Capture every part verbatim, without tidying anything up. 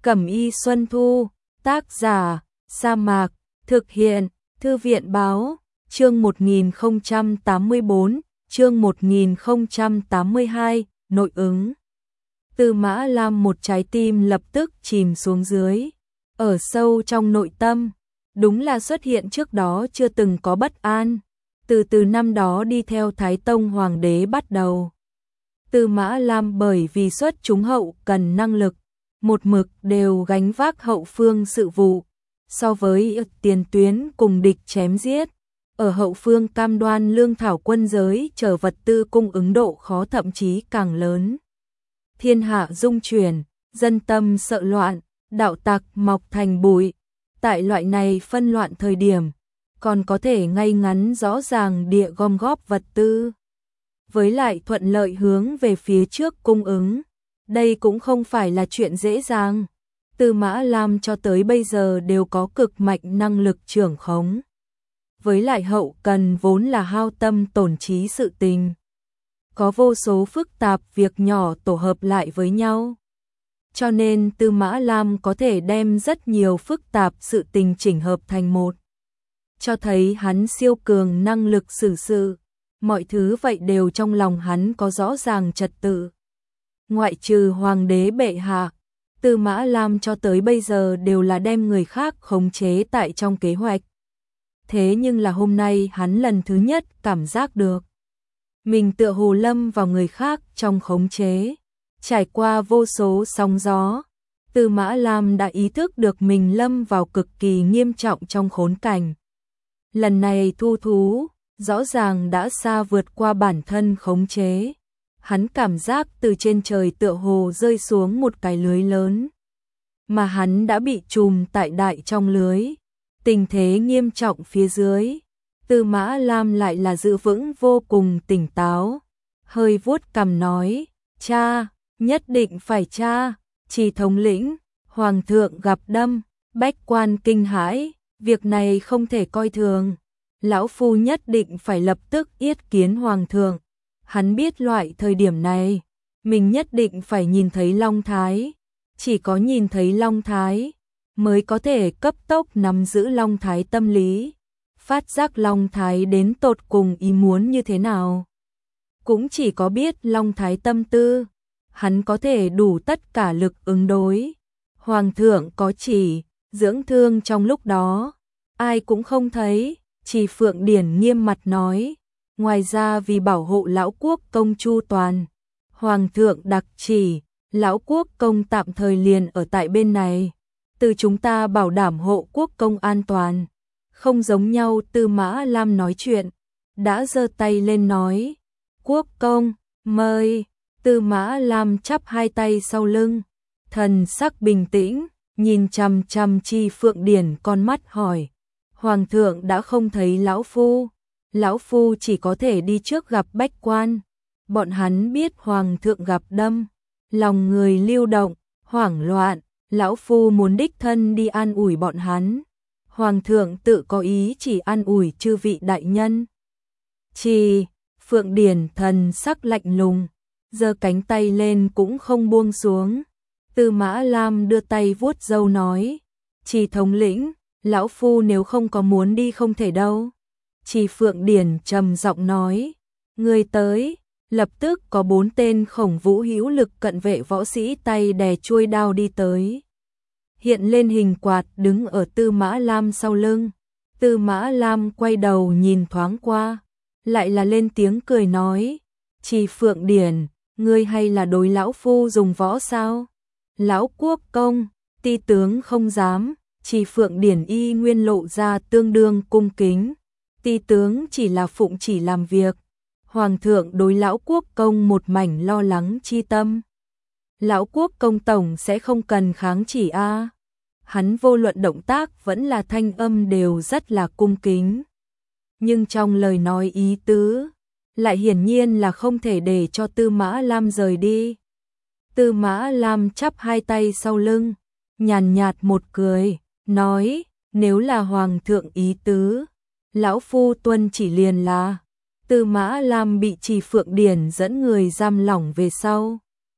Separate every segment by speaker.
Speaker 1: Cẩm y Xuân Thu, tác giả, Sa Mạc, thực hiện, Thư viện báo, chương một nghìn không trăm tám mươi bốn, chương một nghìn không trăm tám mươi hai, nội ứng. Tư Mã Lam một trái tim lập tức chìm xuống dưới, ở sâu trong nội tâm, đúng là xuất hiện trước đó chưa từng có bất an, từ từ năm đó đi theo Thái Tông Hoàng đế bắt đầu. Tư Mã Lam bởi vì xuất chúng hậu cần năng lực, một mực đều gánh vác hậu phương sự vụ, so với tiền tuyến cùng địch chém giết, ở hậu phương cam đoan lương thảo quân giới chờ vật tư cung ứng độ khó thậm chí càng lớn. Thiên hạ dung chuyển, dân tâm sợ loạn, đạo tặc mọc thành bụi, tại loại này phân loạn thời điểm, còn có thể ngay ngắn rõ ràng địa gom góp vật tư, với lại thuận lợi hướng về phía trước cung ứng. Đây cũng không phải là chuyện dễ dàng. Tư Mã Lam cho tới bây giờ đều có cực mạnh năng lực trưởng khống. Với lại hậu cần vốn là hao tâm tổn trí sự tình. Có vô số phức tạp việc nhỏ tổ hợp lại với nhau. Cho nên Tư Mã Lam có thể đem rất nhiều phức tạp sự tình chỉnh hợp thành một. Cho thấy hắn siêu cường năng lực xử sự. Mọi thứ vậy đều trong lòng hắn có rõ ràng trật tự. Ngoại trừ Hoàng đế bệ hạ, Tư Mã Lam cho tới bây giờ đều là đem người khác khống chế tại trong kế hoạch. Thế nhưng là hôm nay hắn lần thứ nhất cảm giác được. Mình tựa hồ lâm vào người khác trong khống chế. Trải qua vô số sóng gió, Tư Mã Lam đã ý thức được mình lâm vào cực kỳ nghiêm trọng trong khốn cảnh. Lần này thu thú, rõ ràng đã xa vượt qua bản thân khống chế. Hắn cảm giác từ trên trời tựa hồ rơi xuống một cái lưới lớn. Mà hắn đã bị trùm tại đại trong lưới. Tình thế nghiêm trọng phía dưới. Tư Mã Lam lại là giữ vững vô cùng tỉnh táo. Hơi vuốt cằm nói, cha, nhất định phải cha, Chỉ thống lĩnh, Hoàng thượng gặp đâm, bách quan kinh hãi, việc này không thể coi thường. Lão Phu nhất định phải lập tức yết kiến Hoàng thượng. Hắn biết loại thời điểm này, mình nhất định phải nhìn thấy Long Thái. Chỉ có nhìn thấy Long Thái, mới có thể cấp tốc nắm giữ Long Thái tâm lý. Phát giác Long Thái đến tột cùng ý muốn như thế nào. Cũng chỉ có biết Long Thái tâm tư, hắn có thể đủ tất cả lực ứng đối. Hoàng thượng có chỉ, dưỡng thương trong lúc đó, ai cũng không thấy. Chỉ Phượng Điển nghiêm mặt nói, ngoài ra vì bảo hộ lão quốc công chu toàn, Hoàng thượng đặc chỉ, lão quốc công tạm thời liền ở tại bên này, từ chúng ta bảo đảm hộ quốc công an toàn. Không giống nhau. Tư Mã Lam nói chuyện, đã giơ tay lên nói, quốc công, mời. Tư Mã Lam chắp hai tay sau lưng, thần sắc bình tĩnh, nhìn chằm chằm Chi Phượng Điển con mắt hỏi, Hoàng thượng đã không thấy lão phu, lão phu chỉ có thể đi trước gặp bách quan. Bọn hắn biết Hoàng thượng gặp đâm, lòng người lưu động, hoảng loạn, lão phu muốn đích thân đi an ủi bọn hắn. Hoàng thượng tự có ý chỉ an ủi chư vị đại nhân. Chỉ Phượng Điển thần sắc lạnh lùng, giơ cánh tay lên cũng không buông xuống. Tư Mã Lam đưa tay vuốt râu nói, Chỉ thống lĩnh, lão phu nếu không có muốn đi không thể đâu. Chỉ Phượng Điển trầm giọng nói, người tới. Lập tức có bốn tên khổng vũ hữu lực cận vệ võ sĩ tay đè chuôi đao đi tới. Hiện lên hình quạt đứng ở Tư Mã Lam sau lưng. Tư Mã Lam quay đầu nhìn thoáng qua, lại là lên tiếng cười nói, Chỉ Phượng Điển, ngươi hay là đối lão phu dùng võ sao? Lão quốc công, ti tướng không dám. Chỉ Phượng Điển y nguyên lộ ra tương đương cung kính. Ti tướng chỉ là phụng chỉ làm việc. Hoàng thượng đối lão quốc công một mảnh lo lắng chi tâm. Lão quốc công tổng sẽ không cần kháng chỉ a. À. Hắn vô luận động tác vẫn là thanh âm đều rất là cung kính. Nhưng trong lời nói ý tứ, lại hiển nhiên là không thể để cho Tư Mã Lam rời đi. Tư Mã Lam chắp hai tay sau lưng, nhàn nhạt một cười, nói, nếu là Hoàng thượng ý tứ, lão phu tuân chỉ liền là. Tư Mã Lam bị Chỉ Phượng Điển dẫn người giam lỏng về sau.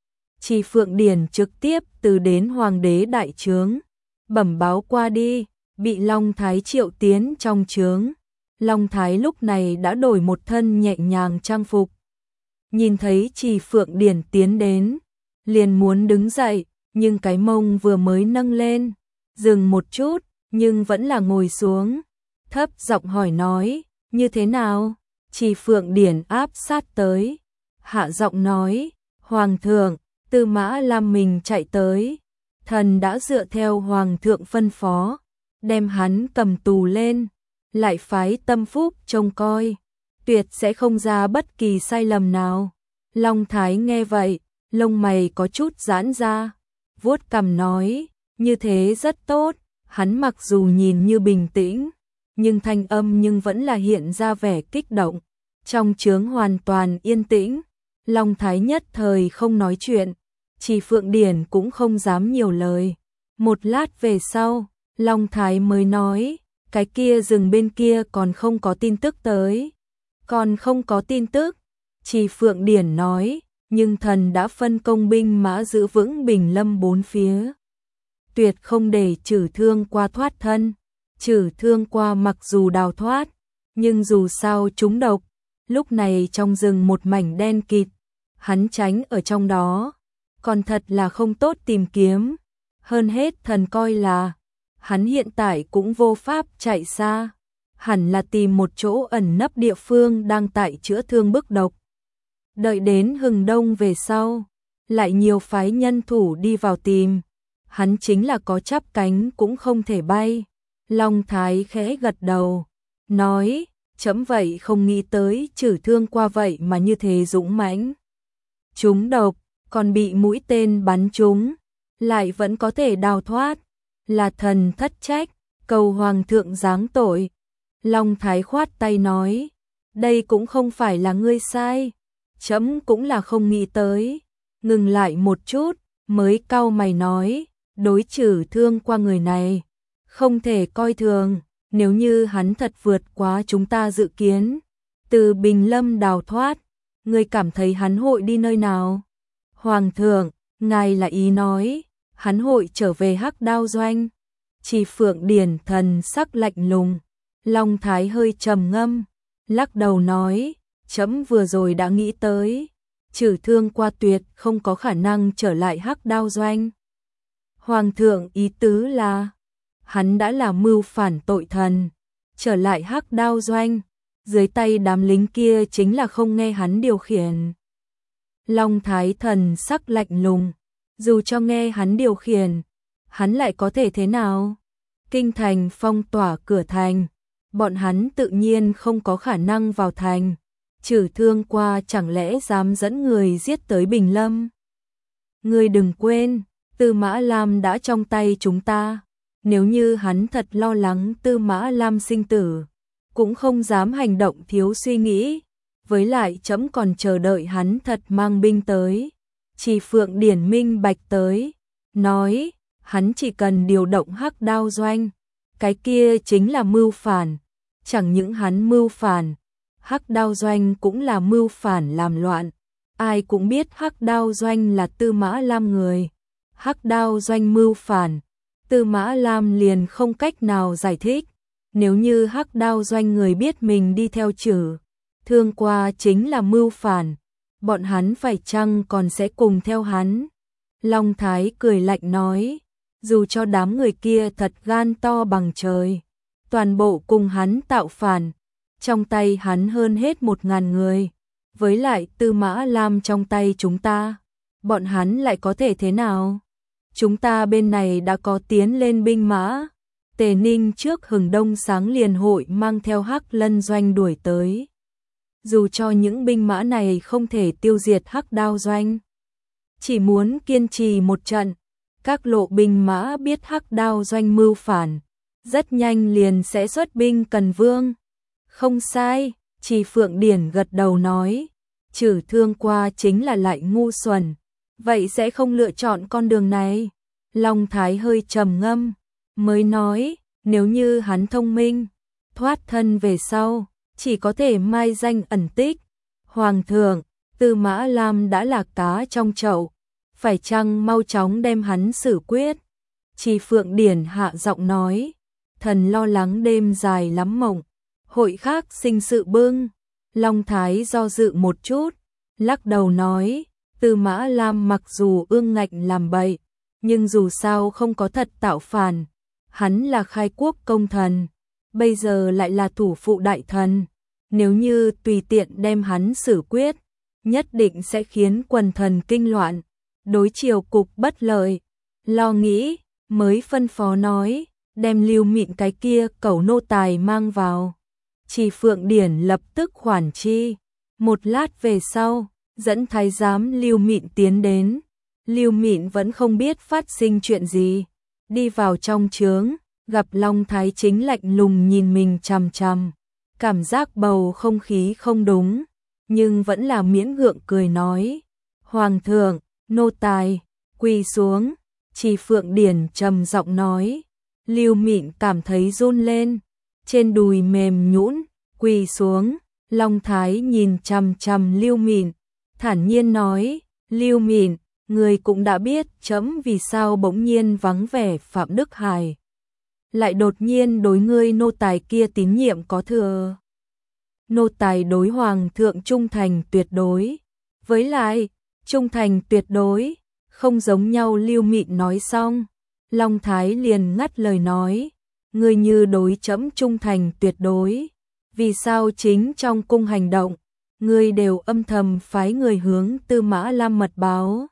Speaker 1: Chỉ Phượng Điển trực tiếp từ đến hoàng đế đại trướng, bẩm báo qua đi, bị Long Thái triệu tiến trong trướng. Long Thái lúc này đã đổi một thân nhẹ nhàng trang phục. Nhìn thấy Chỉ Phượng Điển tiến đến, liền muốn đứng dậy, nhưng cái mông vừa mới nâng lên, dừng một chút, nhưng vẫn là ngồi xuống, thấp giọng hỏi nói, như thế nào? Chỉ Phượng Điển áp sát tới, hạ giọng nói, Hoàng thượng, Tư Mã Lam mình chạy tới, thần đã dựa theo Hoàng thượng phân phó, đem hắn cầm tù lên, lại phái tâm phúc trông coi, tuyệt sẽ không ra bất kỳ sai lầm nào. Long Thái nghe vậy, lông mày có chút giãn ra, vuốt cằm nói, như thế rất tốt. Hắn mặc dù nhìn như bình tĩnh, nhưng thanh âm nhưng vẫn là hiện ra vẻ kích động. Trong trướng hoàn toàn yên tĩnh, Long Thái nhất thời không nói chuyện, Chỉ Phượng Điển cũng không dám nhiều lời. Một lát về sau, Long Thái mới nói, cái kia rừng bên kia còn không có tin tức tới. Còn không có tin tức, Chỉ Phượng Điển nói, nhưng thần đã phân công binh mã giữ vững Bình Lâm bốn phía. Tuyệt không để Trử Thương Qua thoát thân. Trử Thương Qua mặc dù đào thoát, nhưng dù sao trúng độc, lúc này trong rừng một mảnh đen kịt, hắn tránh ở trong đó, còn thật là không tốt tìm kiếm. Hơn hết thần coi là, hắn hiện tại cũng vô pháp chạy xa, hẳn là tìm một chỗ ẩn nấp địa phương đang tại chữa thương bức độc. Đợi đến hừng đông về sau, lại nhiều phái nhân thủ đi vào tìm. Hắn chính là có chắp cánh cũng không thể bay. Long Thái khẽ gật đầu, nói, chấm vậy không nghĩ tới Trử Thương Qua vậy mà như thế dũng mãnh. Trúng độc, còn bị mũi tên bắn trúng, lại vẫn có thể đào thoát, là thần thất trách, cầu Hoàng thượng giáng tội. Long Thái khoát tay nói, đây cũng không phải là ngươi sai, chấm cũng là không nghĩ tới. Ngừng lại một chút, mới cau mày nói, đối Trử Thương Qua người này, không thể coi thường, nếu như hắn thật vượt quá chúng ta dự kiến, từ Bình Lâm đào thoát, ngươi cảm thấy hắn hội đi nơi nào? Hoàng thượng, ngài là ý nói, hắn hội trở về Hắc Đao doanh. Chỉ Phượng Điển thần sắc lạnh lùng, Long Thái hơi trầm ngâm, lắc đầu nói, chấm vừa rồi đã nghĩ tới, Trử Thương Qua tuyệt không có khả năng trở lại Hắc Đao doanh. Hoàng thượng ý tứ là, hắn đã là mưu phản tội thần, trở lại Hắc Đao doanh, dưới tay đám lính kia chính là không nghe hắn điều khiển. Long Thái thần sắc lạnh lùng, dù cho nghe hắn điều khiển, hắn lại có thể thế nào? Kinh thành phong tỏa cửa thành, bọn hắn tự nhiên không có khả năng vào thành. Trử Thương Qua chẳng lẽ dám dẫn người giết tới Bình Lâm? Ngươi đừng quên, Tư Mã Lam đã trong tay chúng ta, nếu như hắn thật lo lắng Tư Mã Lam sinh tử, cũng không dám hành động thiếu suy nghĩ, với lại chấm còn chờ đợi hắn thật mang binh tới. Chỉ Phượng Điển minh bạch tới, nói, hắn chỉ cần điều động Hắc Đao doanh, cái kia chính là mưu phản, chẳng những hắn mưu phản, Hắc Đao doanh cũng là mưu phản làm loạn, ai cũng biết Hắc Đao doanh là Tư Mã Lam người. Hắc Đao doanh mưu phản, Tư Mã Lam liền không cách nào giải thích, nếu như Hắc Đao doanh người biết mình đi theo Trử Thương Qua chính là mưu phản, bọn hắn phải chăng còn sẽ cùng theo hắn? Long Thái cười lạnh nói, dù cho đám người kia thật gan to bằng trời, toàn bộ cùng hắn tạo phản, trong tay hắn hơn hết một ngàn người, với lại Tư Mã Lam trong tay chúng ta, bọn hắn lại có thể thế nào? Chúng ta bên này đã có tiến lên binh mã, Tề Ninh trước hừng đông sáng liền hội mang theo Hắc Lân doanh đuổi tới. Dù cho những binh mã này không thể tiêu diệt Hắc Đao doanh, chỉ muốn kiên trì một trận, các lộ binh mã biết Hắc Đao doanh mưu phản, rất nhanh liền sẽ xuất binh cần vương. Không sai, Chỉ Phượng Điển gật đầu nói, Trử Thương Qua chính là lại ngu xuẩn, vậy sẽ không lựa chọn con đường này. Long Thái hơi trầm ngâm, mới nói, nếu như hắn thông minh, thoát thân về sau, chỉ có thể mai danh ẩn tích. Hoàng thượng, Tư Mã Lam đã là cá trong chậu, phải chăng mau chóng đem hắn xử quyết. Chỉ Phượng Điển hạ giọng nói, thần lo lắng đêm dài lắm mộng, hội khác sinh sự bưng. Long Thái do dự một chút, lắc đầu nói, Tư Mã Lam mặc dù ương ngạnh làm bậy, nhưng dù sao không có thật tạo phản, hắn là khai quốc công thần, bây giờ lại là thủ phụ đại thần, nếu như tùy tiện đem hắn xử quyết, nhất định sẽ khiến quần thần kinh loạn, đối triều cục bất lợi. Lo nghĩ, mới phân phó nói, đem Lưu Mịn cái kia cẩu nô tài mang vào. Chỉ Phượng Điển lập tức khoản chi. Một lát về sau, dẫn thái giám Lưu Mịn tiến đến. Lưu Mịn vẫn không biết phát sinh chuyện gì. Đi vào trong trướng, gặp Long Thái Chính lạnh lùng nhìn mình chằm chằm. Cảm giác bầu không khí không đúng, nhưng vẫn là miễn gượng cười nói. Hoàng thượng, nô tài, quỳ xuống. Chỉ Phượng Điển trầm giọng nói. Lưu Mịn cảm thấy run lên, trên đùi mềm nhũn, quỳ xuống. Long Thái nhìn chằm chằm Lưu Mịn, thản nhiên nói, Lưu Mịn, người cũng đã biết chấm vì sao bỗng nhiên vắng vẻ Phạm Đức Hải, lại đột nhiên đối ngươi nô tài kia tín nhiệm có thừa. Nô tài đối hoàng thượng trung thành tuyệt đối, với lại, trung thành tuyệt đối, không giống nhau. Lưu Mịn nói xong, Long Thái liền ngắt lời nói, ngươi như đối chấm trung thành tuyệt đối, vì sao chính trong cung hành động, ngươi đều âm thầm phái người hướng Tư Mã Lam mật báo.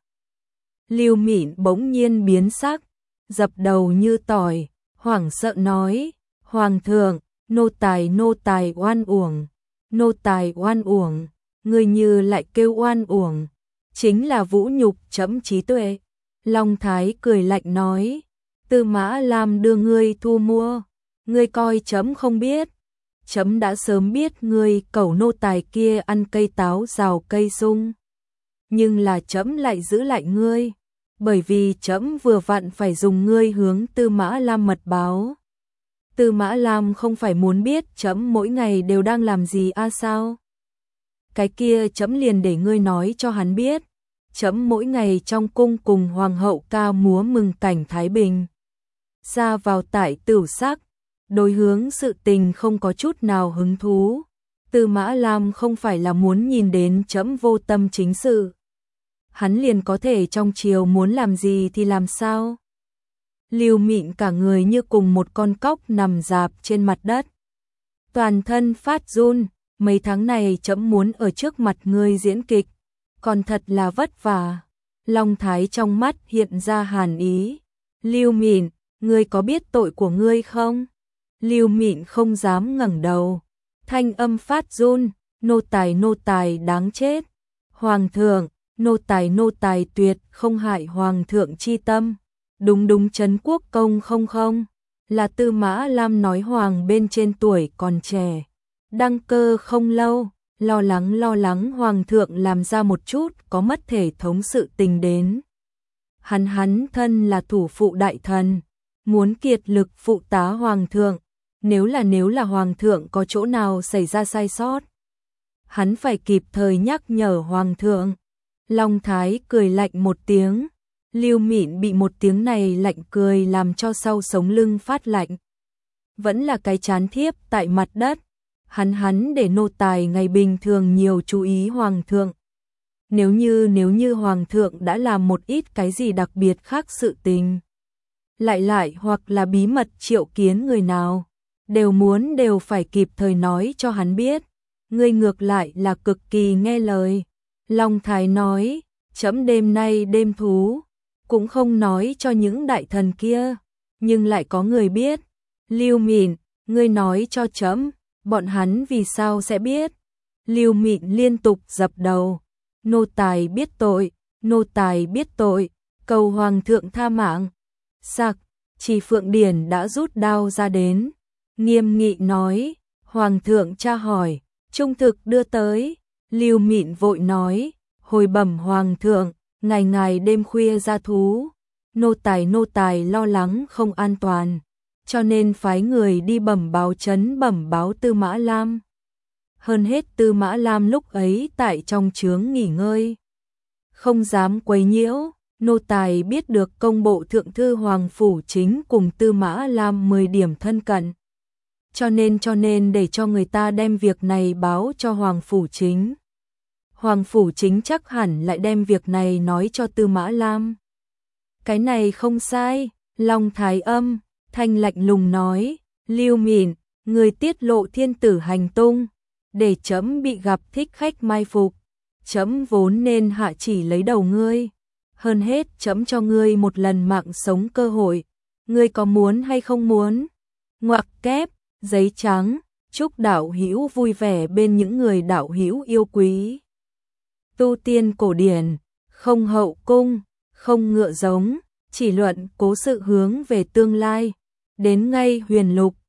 Speaker 1: Lưu Mịn bỗng nhiên biến sắc, dập đầu như tỏi, hoảng sợ nói, Hoàng thượng, nô tài nô tài oan uổng, nô tài oan uổng, ngươi như lại kêu oan uổng, chính là vũ nhục chấm trí tuệ. Long Thái cười lạnh nói, Tư Mã Lam đưa ngươi thu mua, ngươi coi chấm không biết, chấm đã sớm biết ngươi cẩu nô tài kia ăn cây táo rào cây sung, nhưng là chấm lại giữ lại ngươi, bởi vì chấm vừa vặn phải dùng ngươi hướng Tư Mã Lam mật báo. Tư Mã Lam không phải muốn biết chấm mỗi ngày đều đang làm gì a à sao? Cái kia chấm liền để ngươi nói cho hắn biết, chấm mỗi ngày trong cung cùng hoàng hậu ca múa mừng cảnh thái bình, ra vào tại tửu sắc, đối hướng sự tình không có chút nào hứng thú. Tư Mã Lam không phải là muốn nhìn đến chấm vô tâm chính sự, hắn liền có thể trong triều muốn làm gì thì làm sao. Lưu Mịn cả người như cùng một con cóc nằm rạp trên mặt đất, toàn thân phát run, mấy tháng này chấm muốn ở trước mặt ngươi diễn kịch, còn thật là vất vả. Long Thái trong mắt hiện ra hàn ý, Lưu Mịn, ngươi có biết tội của ngươi không? Lưu Mịn không dám ngẩng đầu, thanh âm phát run, nô tài nô tài đáng chết. Hoàng thượng, nô tài nô tài tuyệt không hại hoàng thượng chi tâm. Đúng đúng trấn quốc công không không, là Tư Mã Lam nói hoàng bên trên tuổi còn trẻ, đăng cơ không lâu, lo lắng lo lắng hoàng thượng làm ra một chút có mất thể thống sự tình đến. Hắn hắn thân là thủ phụ đại thần, muốn kiệt lực phụ tá hoàng thượng, nếu là nếu là hoàng thượng có chỗ nào xảy ra sai sót, hắn phải kịp thời nhắc nhở hoàng thượng. Long Thái cười lạnh một tiếng, Lưu Mịn bị một tiếng này lạnh cười làm cho sau sống lưng phát lạnh, vẫn là cái chán thiếp tại mặt đất. Hắn hắn để nô tài ngày bình thường nhiều chú ý hoàng thượng, nếu như nếu như hoàng thượng đã làm một ít cái gì đặc biệt khác sự tình, lại lại hoặc là bí mật triệu kiến người nào, đều muốn đều phải kịp thời nói cho hắn biết. Ngươi ngược lại là cực kỳ nghe lời. Long Thái nói, chấm đêm nay đêm thú, cũng không nói cho những đại thần kia, nhưng lại có người biết. Lưu Mịn, ngươi nói cho chấm, bọn hắn vì sao sẽ biết? Lưu Mịn liên tục dập đầu, nô tài biết tội, nô tài biết tội, cầu hoàng thượng tha mạng. Sặc, Chỉ Phượng Điển đã rút đao ra đến, nghiêm nghị nói, hoàng thượng tra hỏi, trung thực đưa tới. Lưu Mịn vội nói, hồi bẩm hoàng thượng, ngày ngày đêm khuya ra thú, nô tài nô tài lo lắng không an toàn, cho nên phái người đi bẩm báo trấn bẩm báo Tư Mã Lam. Hơn hết Tư Mã Lam lúc ấy tại trong trướng nghỉ ngơi, không dám quấy nhiễu, nô tài biết được công bộ thượng thư Hoàng Phủ Chính cùng Tư Mã Lam mười điểm thân cận. Cho nên cho nên để cho người ta đem việc này báo cho Hoàng Phủ Chính. Hoàng Phủ Chính chắc hẳn lại đem việc này nói cho Tư Mã Lam. Cái này không sai, Long Thái Âm, thanh lạnh lùng nói, Lưu Mịn, người tiết lộ thiên tử hành tung, để chấm bị gặp thích khách mai phục. Chấm vốn nên hạ chỉ lấy đầu ngươi. Hơn hết chấm cho ngươi một lần mạng sống cơ hội. Ngươi có muốn hay không muốn? Ngoặc kép, giấy trắng, chúc đạo hữu vui vẻ bên những người đạo hữu yêu quý. Tu tiên cổ điển, không hậu cung, không ngựa giống, chỉ luận cố sự hướng về tương lai. Đến ngay huyền lục,